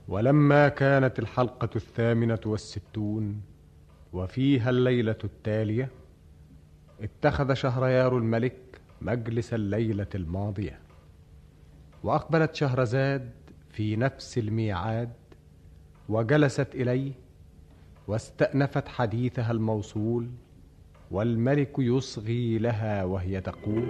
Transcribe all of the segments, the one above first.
ولما كانت الحلقة 68 وفيها الليلة التالية، اتخذ شهريار الملك مجلس الليلة الماضية، وأقبلت شهرزاد في نفس الميعاد وجلست إليه واستأنفت حديثها الموصول، والملك يصغي لها وهي تقول: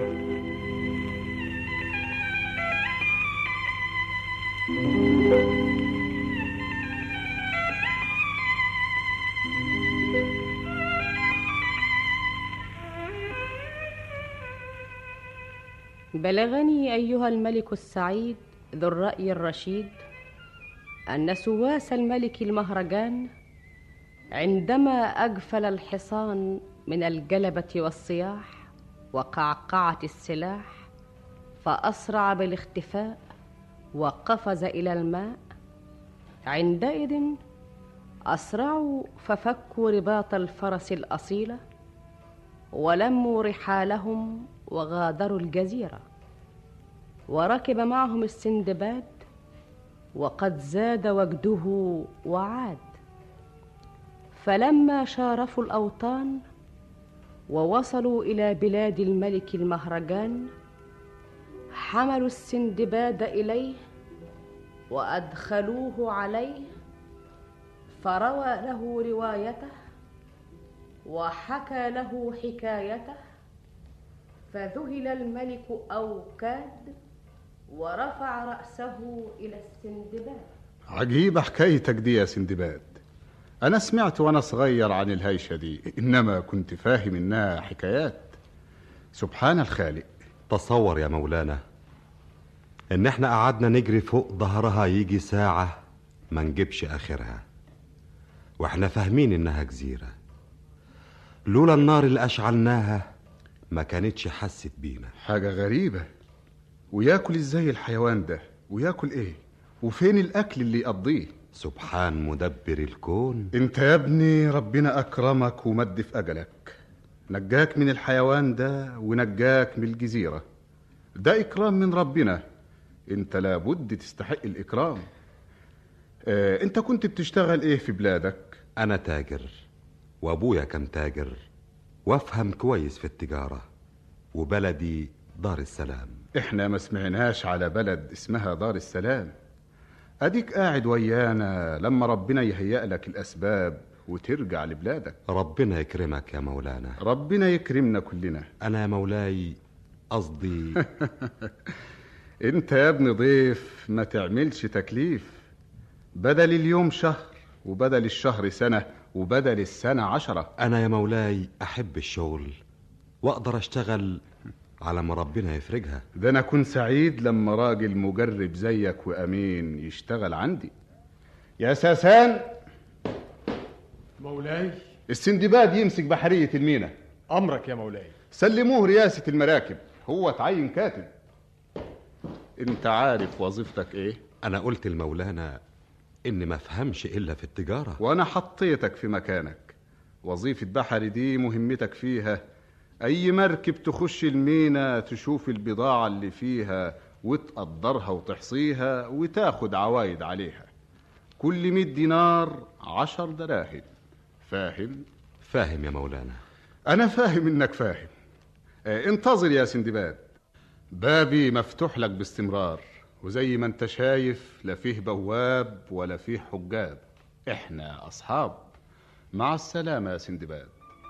بلغني أيها الملك السعيد ذو الرأي الرشيد أن سواس الملك المهرجان عندما أجفل الحصان من الجلبة والصياح وقعقعة السلاح فأسرع بالاختفاء وقفز إلى الماء، عندئذ أسرعوا ففكوا رباط الفرس الأصيلة ولموا رحالهم وغادروا الجزيرة، وركب معهم السندباد وقد زاد وجده وعاد. فلما شارفوا الأوطان ووصلوا إلى بلاد الملك المهرجان، حملوا السندباد إليه وأدخلوه عليه، فروى له روايته وحكى له حكايته، فذهل الملك أو كاد ورفع رأسه إلى السندباد. عجيبة حكايتك دي يا سندباد، أنا سمعت وأنا صغير عن الهيشة دي، إنما كنت فاهم إنها حكايات. سبحان الخالق. تصور يا مولانا إن إحنا قعدنا نجري فوق ظهرها يجي ساعة ما نجيبش آخرها، وإحنا فاهمين إنها جزيرة. لولا النار اللي أشعلناها ما كانتش حست بينا. حاجة غريبة. وياكل إزاي الحيوان ده؟ وياكل إيه؟ وفين الأكل اللي يقضيه؟ سبحان مدبر الكون. انت يا ابني ربنا أكرمك ومد في أجلك، نجاك من الحيوان ده ونجاك من الجزيرة. ده إكرام من ربنا، انت لابد تستحق الإكرام. انت كنت بتشتغل ايه في بلادك؟ أنا تاجر، وأبويا كان تاجر، وأفهم كويس في التجارة، وبلدي دار السلام. احنا ما سمعناش على بلد اسمها دار السلام. اديك قاعد ويانا لما ربنا يهيأ لك الاسباب وترجع لبلادك. ربنا يكرمك يا مولانا. ربنا يكرمنا كلنا. انا يا مولاي قصدي انت يا ابن ضيف ما تعملش تكليف. بدل اليوم شهر، وبدل الشهر سنة، وبدل السنة 10. انا يا مولاي احب الشغل واقدر اشتغل على ما ربنا يفرجها. ده انا كنت سعيد لما راجل مجرب زيك وامين يشتغل عندي. يا ساسان. مولاي. السندباد يمسك بحرية المينا. امرك يا مولاي. سلموه رئاسة المراكب، هو تعين كاتب. انت عارف وظيفتك ايه؟ انا قلت لمولانا اني ما افهمش الا في التجارة، وانا حطيتك في مكانك. وظيفة بحري دي مهمتك فيها اي مركب تخش المينا تشوف البضاعة اللي فيها وتقدرها وتحصيها وتاخد عوايد عليها. كل 100 دينار 10 دراهم. فاهم؟ فاهم يا مولانا. انا فاهم انك فاهم. انتظر يا سندباد، بابي مفتوح لك باستمرار، وزي ما انت شايف لا فيه بواب ولا فيه حجاب، احنا اصحاب. مع السلامة يا سندباد.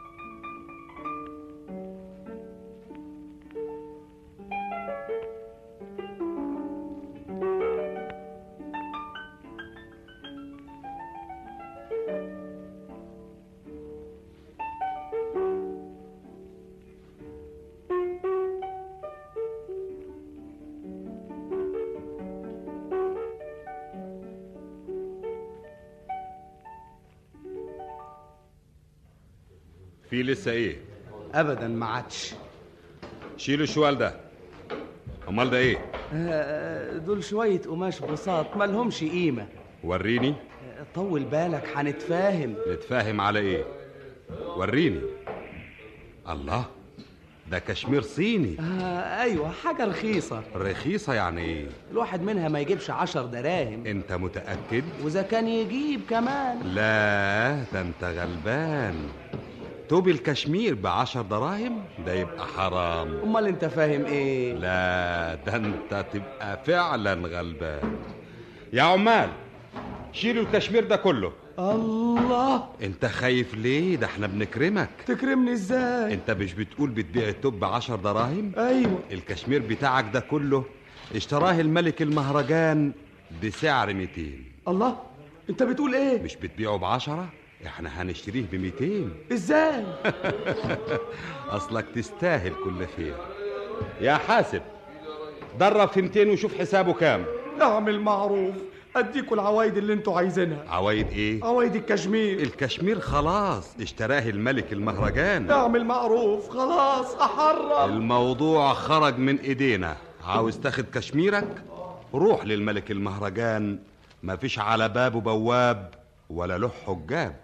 في لسه ايه؟ ابدا ما عادش. شيلوا الشوال ده. امال ده ايه؟ دول شويه قماش بساط مالهمش قيمه. وريني. طول بالك هنتفاهم. نتفاهم على ايه؟ وريني. الله، ده كشمير صيني. ايوه، حاجة رخيصة. رخيصة يعني ايه؟ الواحد منها ما يجيبش 10 دراهم. انت متأكد؟ واذا كان يجيب كمان. لا، ده انت غلبان. توب الكشمير ب10 دراهم؟ ده يبقى حرام. امال انت فاهم ايه؟ لا، ده انت تبقى فعلا غلبان. يا عمال، شيلوا الكشمير ده كله. الله، انت خايف ليه؟ ده احنا بنكرمك. تكرمني ازاي؟ انت مش بتقول بتبيع التوب ب10 دراهم؟ ايوه. الكشمير بتاعك ده كله اشتراه الملك المهرجان بسعر 200. الله، انت بتقول ايه؟ مش بتبيعه ب10؟ احنا هنشتريه ب200. ازاي؟ اصلك تستاهل كل خير. يا حاسب، درب في 200 وشوف حسابه كام. اعمل معروف، اديكوا العوايد اللي انتوا عايزينها. عوايد ايه؟ عوايد الكشمير. الكشمير خلاص اشتراه الملك المهرجان. اعمل معروف، خلاص احرم. الموضوع خرج من ايدينا. عاوز تاخد كشميرك؟ روح للملك المهرجان، مفيش على بابه بواب ولا له حجاب.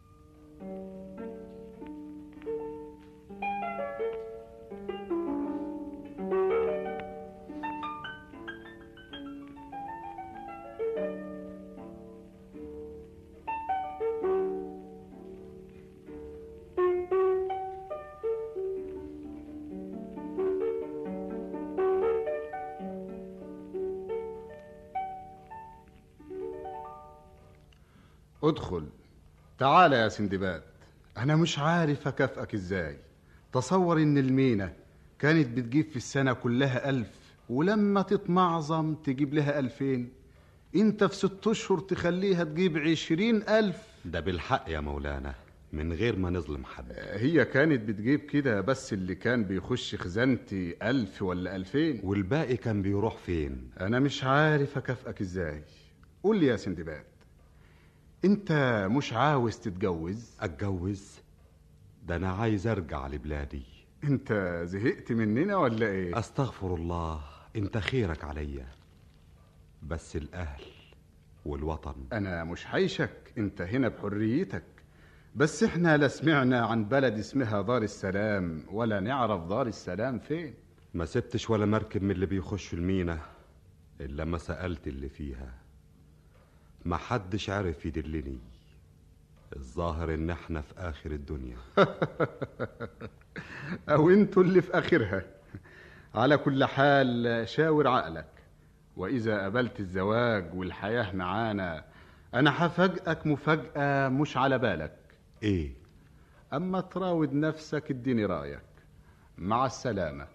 ادخل. تعال يا سندباد، انا مش عارف اكافئك ازاي. تصور ان المينا كانت بتجيب في السنة كلها 1000، ولما تتمعظم تجيب لها 2000. انت في 6 اشهر تخليها تجيب 20,000. ده بالحق يا مولانا، من غير ما نظلم حد. هي كانت بتجيب كده، بس اللي كان بيخش خزانتي 1000 ولا 2000. والباقي كان بيروح فين؟ انا مش عارف اكافئك ازاي. قول لي يا سندباد، انت مش عاوز تتجوز؟ اتجوز؟ ده انا عايز ارجع لبلادي. انت زهقت مننا ولا ايه؟ استغفر الله، انت خيرك عليا، بس الاهل والوطن. انا مش حيشك، انت هنا بحريتك، بس احنا لا سمعنا عن بلد اسمها دار السلام ولا نعرف دار السلام فين. ما سبتش ولا مركب من اللي بيخشوا المينا الا ما سألت اللي فيها. ما حدش عارف يدلني. الظاهر ان احنا في اخر الدنيا. او انتوا اللي في اخرها. على كل حال شاور عقلك، واذا قبلت الزواج والحياة معانا انا هفاجئك مفاجأة مش على بالك. ايه؟ اما تراود نفسك اديني رايك. مع السلامة.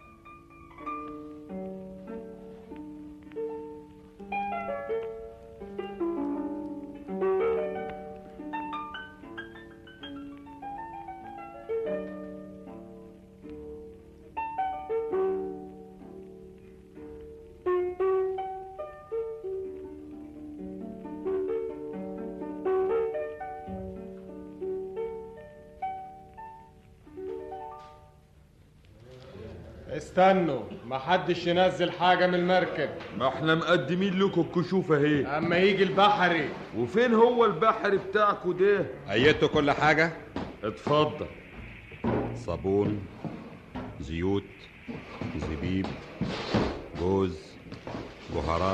استنوا، محدش ينزل حاجة من المركب. ما احنا مقدمين لكم الكشوف اهي. اما يجي البحري. وفين هو البحر بتاعكوا ده؟ ايدتوا كل حاجة؟ اتفضل. صابون، زيوت، زبيب، جوز، بهارات.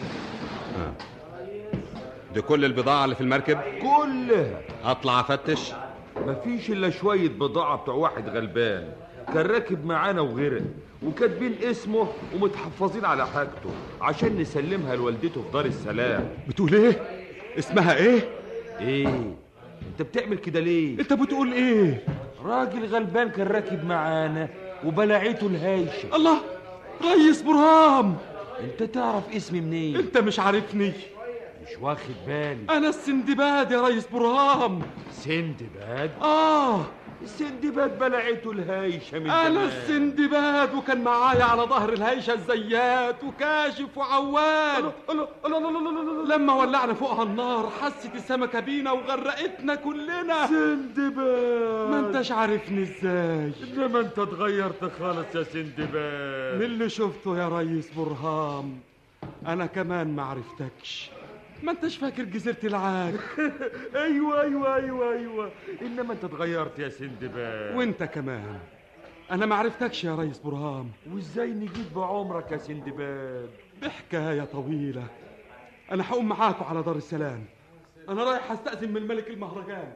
دي كل البضاعة اللي في المركب؟ كلها. اطلع افتش؟ مفيش الا شوية بضاعة بتوع واحد غلبان كان راكب معانا وغرق، وكاتبين اسمه ومتحفظين على حاجته عشان نسلمها لوالدته في دار السلام. بتقول ايه؟ اسمها ايه؟ ايه انت بتعمل كده ليه؟ انت بتقول ايه؟ راجل غلبان كان راكب معانا وبلعته الهايشة. الله، ريس برهام. انت تعرف اسمي منين؟ انت مش عارفني؟ مش واخد بالي. انا السندباد يا ريس برهام. سندباد؟ السندباد بلعته الهايشة من زمان. انا السندباد، وكان معايا على ظهر الهايشة الزيات وكاشف وعواد. لما ولعنا فوقها النار حست السمكة بينا وغرقتنا كلنا. سندباد، ما انتش عارفني ازاي؟ انما انت اتغيرت خالص يا سندباد. من اللي شفته يا ريس برهام انا كمان ما عرفتكش. ما انتش فاكر جزيرة العاج؟ ايوه انما انت اتغيرت يا سندباد. وانت كمان. انا ما عرفتكش يا ريس برهام. وازاي نجيب بعمرك يا سندباد؟ بحكايه طويله. انا هقوم معاكم على دار السلام. انا رايح استأذن من ملك المهرجان.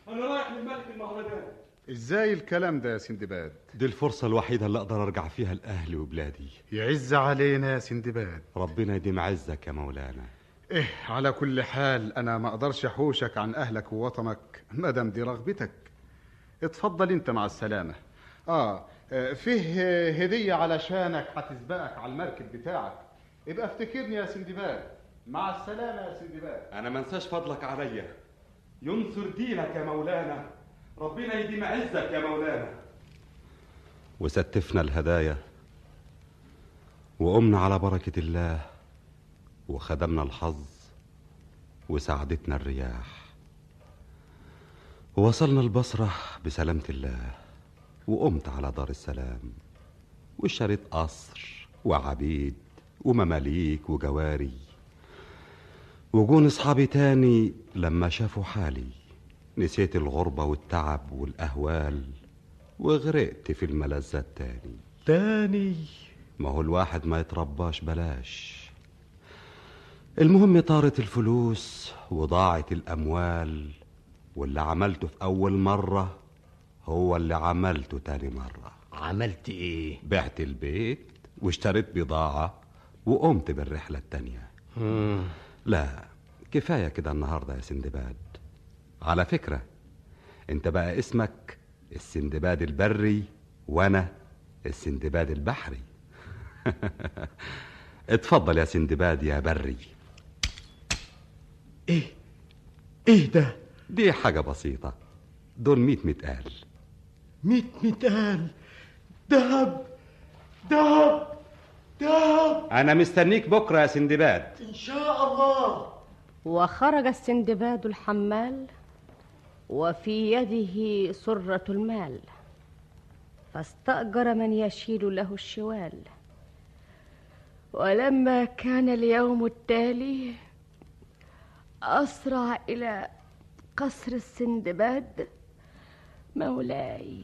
ازاي الكلام ده يا سندباد؟ دي الفرصة الوحيدة اللي اقدر ارجع فيها لأهلي وبلادي. يعز علينا يا سندباد. ربنا يديم عزك يا مولانا. على كل حال انا ما اقدرش احوشك عن اهلك ووطنك مادام دي رغبتك. اتفضل انت مع السلامة. فيه هدية علشانك هتسبقك على المركب بتاعك. ابقى افتكرني يا سندباد. مع السلامة يا سندباد. انا ما انساش فضلك عليا. ينصر دينك يا مولانا. ربنا يديم عزك يا مولانا. وستفنا الهدايا وقمنا على بركة الله وخدمنا الحظ وساعدتنا الرياح ووصلنا البصرة بسلامة الله وقمت على دار السلام واشتريت قصر وعبيد ومماليك وجواري. وجون اصحابي تاني لما شافوا حالي نسيت الغربة والتعب والأهوال وغرقت في الملذات تاني. ما هو الواحد ما يترباش بلاش. المهم طارت الفلوس وضاعت الأموال واللي عملته في أول مرة هو اللي عملته تاني مرة. عملت ايه؟ بعت البيت واشتريت بضاعة وقمت بالرحلة التانية. لا كفاية كده النهاردة يا سندباد. على فكرة انت بقى اسمك السندباد البري وانا السندباد البحري. اتفضل يا سندباد يا بري. ايه ده؟ دي حاجة بسيطة. دول 100 متقال. 100 متقال دهب دهب دهب. انا مستنيك بكرة يا سندباد ان شاء الله. وخرج السندباد الحمال وفي يده سرة المال، فاستأجر من يشيل له الشوال. ولما كان اليوم التالي أسرع إلى قصر السندباد مولاي.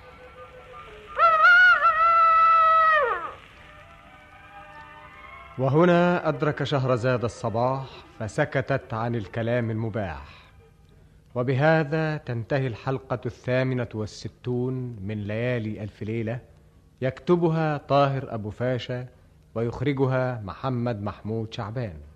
وهنا أدرك شهرزاد الصباح فسكتت عن الكلام المباح. وبهذا تنتهي الحلقة 68 من ليالي ألف ليلة، يكتبها طاهر أبو فاشا ويخرجها محمد محمود شعبان.